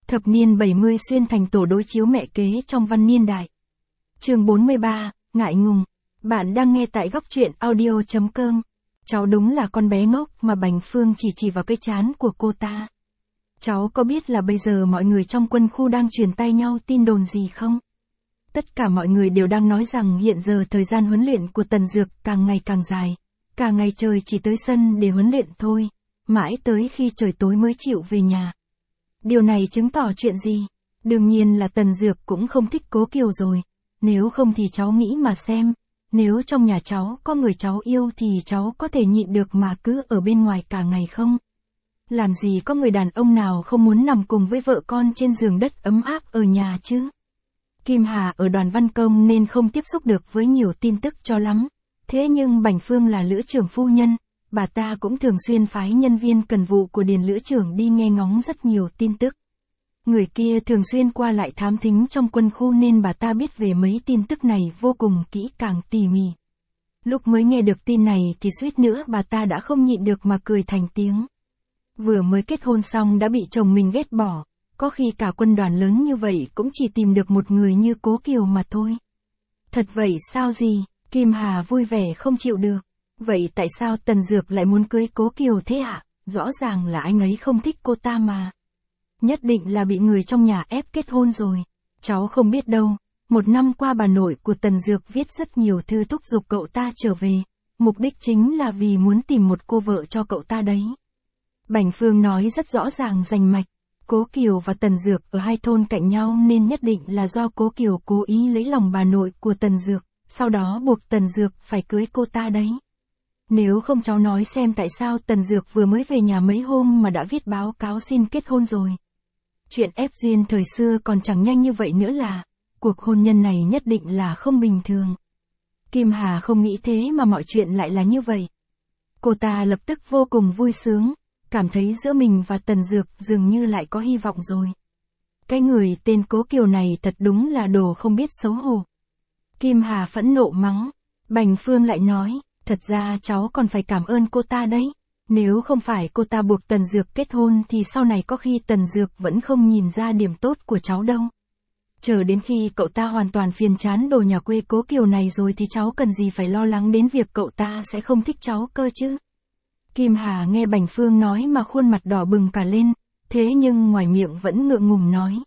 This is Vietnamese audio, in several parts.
Thập niên 70 xuyên thành tổ đối chiếu mẹ kế trong văn niên đại. Chương 43, ngại ngùng. Bạn đang nghe tại góc truyện audio.com. Cháu đúng là con bé ngốc mà Bành Phương chỉ vào cái trán của cô ta. Cháu có biết là bây giờ mọi người trong quân khu đang truyền tay nhau tin đồn gì không? Tất cả mọi người đều đang nói rằng hiện giờ thời gian huấn luyện của Tần Dược càng ngày càng dài. Cả ngày trời chỉ tới sân để huấn luyện thôi, mãi tới khi trời tối mới chịu về nhà. Điều này chứng tỏ chuyện gì? Đương nhiên là Tần Dược cũng không thích Cố Kiều rồi. Nếu không thì cháu nghĩ mà xem, nếu trong nhà cháu có người cháu yêu thì cháu có thể nhịn được mà cứ ở bên ngoài cả ngày không? Làm gì có người đàn ông nào không muốn nằm cùng với vợ con trên giường đất ấm áp ở nhà chứ? Kim Hà ở đoàn văn công nên không tiếp xúc được với nhiều tin tức cho lắm. Thế nhưng Bành Phương là lữ trưởng phu nhân, bà ta cũng thường xuyên phái nhân viên cần vụ của Điền lữ trưởng đi nghe ngóng rất nhiều tin tức. Người kia thường xuyên qua lại thám thính trong quân khu nên bà ta biết về mấy tin tức này vô cùng kỹ càng tỉ mỉ. Lúc mới nghe được tin này thì suýt nữa bà ta đã không nhịn được mà cười thành tiếng. Vừa mới kết hôn xong đã bị chồng mình ghét bỏ, có khi cả quân đoàn lớn như vậy cũng chỉ tìm được một người như Cố Kiều mà thôi. Thật vậy sao gì? Kim Hà vui vẻ không chịu được. Vậy tại sao Tần Dược lại muốn cưới Cố Kiều thế ạ? Rõ ràng là anh ấy không thích cô ta mà. Nhất định là bị người trong nhà ép kết hôn rồi. Cháu không biết đâu. Một năm qua bà nội của Tần Dược viết rất nhiều thư thúc giục cậu ta trở về. Mục đích chính là vì muốn tìm một cô vợ cho cậu ta đấy. Bành Phương nói rất rõ ràng rành mạch. Cố Kiều và Tần Dược ở hai thôn cạnh nhau nên nhất định là do Cố Kiều cố ý lấy lòng bà nội của Tần Dược, sau đó buộc Tần Dược phải cưới cô ta đấy. Nếu không cháu nói xem tại sao Tần Dược vừa mới về nhà mấy hôm mà đã viết báo cáo xin kết hôn rồi. Chuyện ép duyên thời xưa còn chẳng nhanh như vậy nữa là, cuộc hôn nhân này nhất định là không bình thường. Kim Hà không nghĩ thế mà mọi chuyện lại là như vậy. Cô ta lập tức vô cùng vui sướng, cảm thấy giữa mình và Tần Dược dường như lại có hy vọng rồi. Cái người tên Cố Kiều này thật đúng là đồ không biết xấu hổ. Kim Hà phẫn nộ mắng. Bành Phương lại nói, thật ra cháu còn phải cảm ơn cô ta đấy. Nếu không phải cô ta buộc Tần Dược kết hôn thì sau này có khi Tần Dược vẫn không nhìn ra điểm tốt của cháu đâu. Chờ đến khi cậu ta hoàn toàn phiền chán đồ nhà quê Cố Kiều này rồi thì cháu cần gì phải lo lắng đến việc cậu ta sẽ không thích cháu cơ chứ. Kim Hà nghe Bành Phương nói mà khuôn mặt đỏ bừng cả lên, thế nhưng ngoài miệng vẫn ngượng ngùng nói.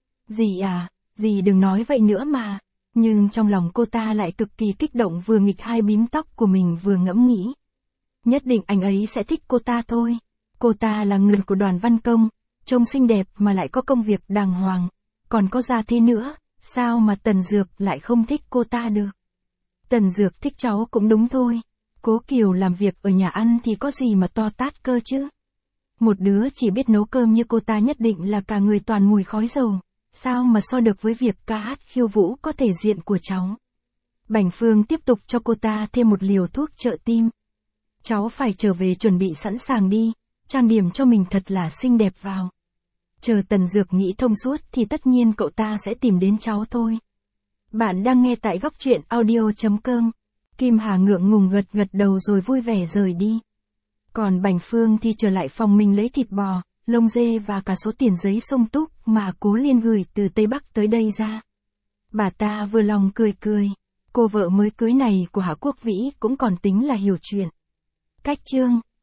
Dì à, dì đừng nói vậy nữa mà. Nhưng trong lòng cô ta lại cực kỳ kích động, vừa nghịch hai bím tóc của mình vừa ngẫm nghĩ. Nhất định anh ấy sẽ thích cô ta thôi. Cô ta là người của đoàn văn công, trông xinh đẹp mà lại có công việc đàng hoàng, còn có gia thế nữa, sao mà Tần Dược lại không thích cô ta được. Tần Dược thích cháu cũng đúng thôi. Cố Kiều làm việc ở nhà ăn thì có gì mà to tát cơ chứ. Một đứa chỉ biết nấu cơm như cô ta nhất định là cả người toàn mùi khói dầu. Sao mà so được với việc ca hát khiêu vũ có thể diện của cháu. Bành Phương tiếp tục cho cô ta thêm một liều thuốc trợ tim. Cháu phải trở về chuẩn bị sẵn sàng đi, trang điểm cho mình thật là xinh đẹp vào. Chờ Tần Dược nghĩ thông suốt thì tất nhiên cậu ta sẽ tìm đến cháu thôi. Bạn đang nghe tại góc truyện audio.com. Kim Hà ngượng ngùng gật đầu rồi vui vẻ rời đi. Còn Bành Phương thì trở lại phòng mình lấy thịt bò, lông dê và cả số tiền giấy sung túc mà Cố Liên gửi từ Tây Bắc tới đây ra. Bà ta vừa lòng cười. Cô vợ mới cưới này của Hạ Quốc Vĩ cũng còn tính là hiểu chuyện. Cách chương